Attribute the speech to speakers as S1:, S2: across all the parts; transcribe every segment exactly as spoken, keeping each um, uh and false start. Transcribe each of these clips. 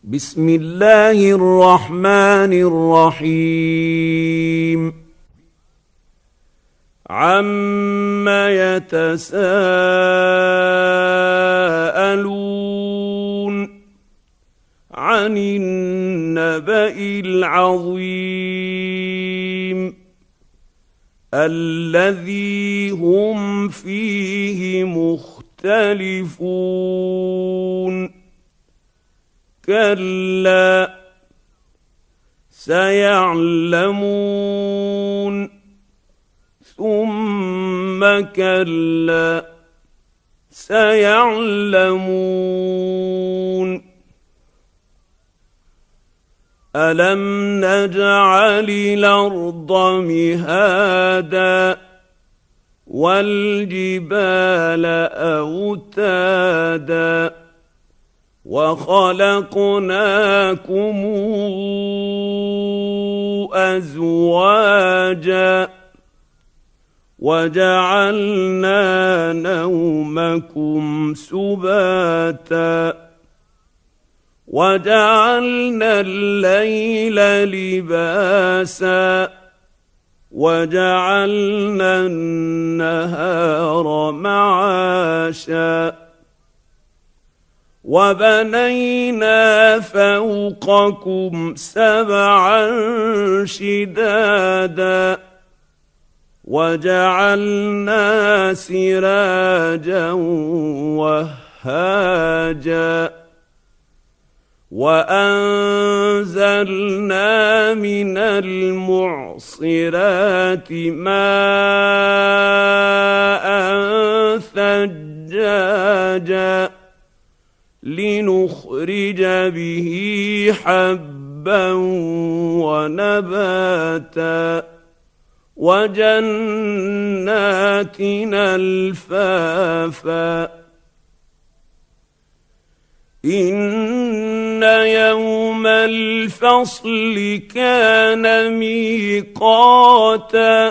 S1: بسم الله الرحمن الرحيم. عَمَّ يتساءلون عن النبأ العظيم الذي هم فيه مختلفون. كلا سيعلمون ثم كلا سيعلمون. ألم نجعل الأرض مهادا والجبال أوتادا وخلقناكم أزواجا وجعلنا نومكم سباتا وجعلنا الليل لباسا وجعلنا النهار معاشا وبنينا فوقكم سبعا شدادا وجعلنا سراجا وهاجا وأنزلنا من المعصرات ماء ثجاجا لنخرج به حبا ونباتا وجنات ألفافا. إن يوم الفصل كان ميقاتا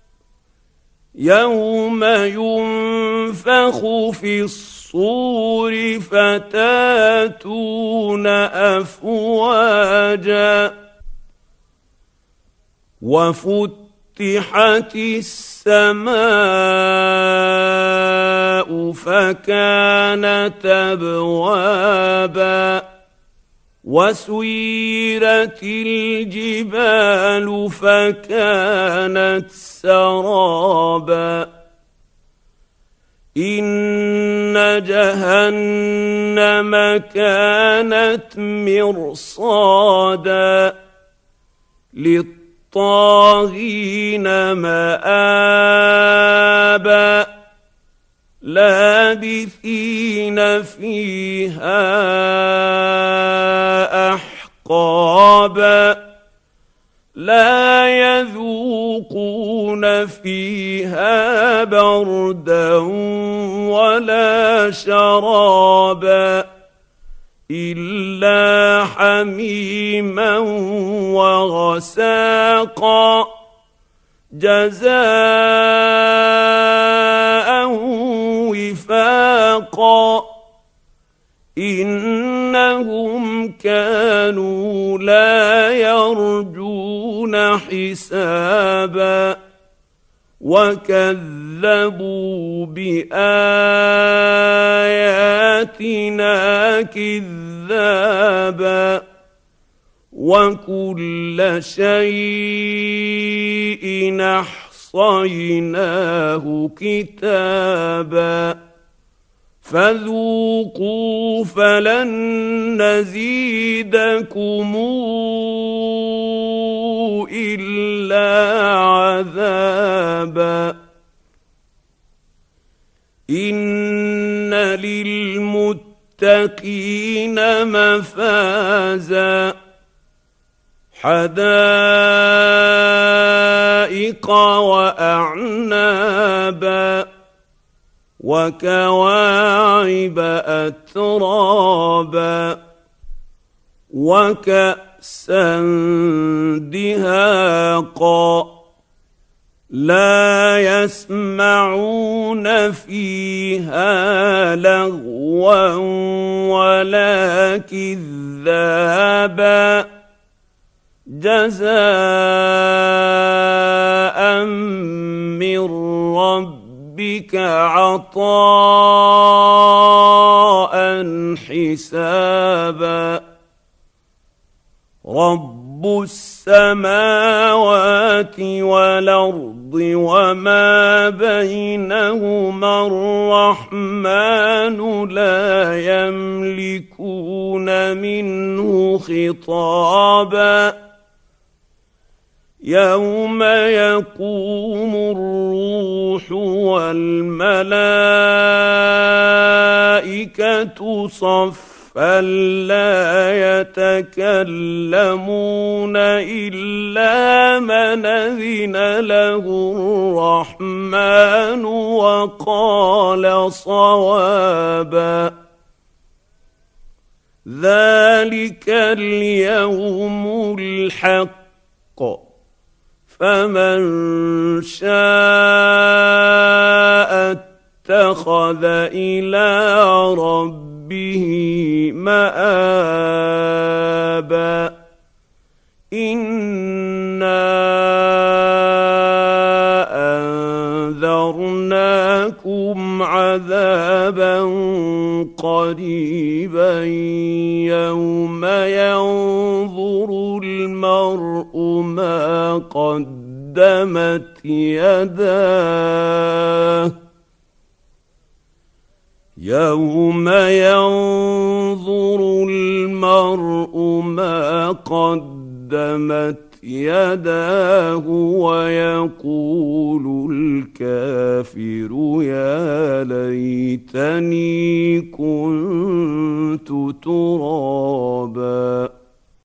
S1: يوم ينفخ في الصور فتاتون أفواجا وفتحت السماء فكانت أبوابا وسيرت الجبال فكانت سرابا. إن جهنم كانت مرصادا للطاغين مآبا لابثين فيها أحقابا لا يذوقون فيها بردا ولا شرابا إلا حميما وغساقا جزاء وفاقا. إنهم كانوا لا يرجون حسابا وكذبوا بآياتنا كذابا وكل شيء أحصيناه كتابا فذوقوا فلن نزيدكم إلا عذابا. إن للمتقين مفازا حدائق وأعنابا وكواعب أترابا وكأسا دهاقا لا يسمعون فيها لغوا ولا كذابا جزاء من ربك عطاء حسابا رب السماوات والأرض وما بينهما الرحمن لا يملكون منه خطابا يوم يقوم الروح والملائكة صفا فلا يتكلمون إلا من أذن له الرحمن وقال صوابا ذلك اليوم الحق فمن شاء اتخذ إلى ربه به مآبا إنا أنذرناكم عذابا قريبا يوم ينظر المرء ما قدمت يداه يوم ينظر المرء ما قدمت يداه ويقول الكافر يا ليتني كنت ترابا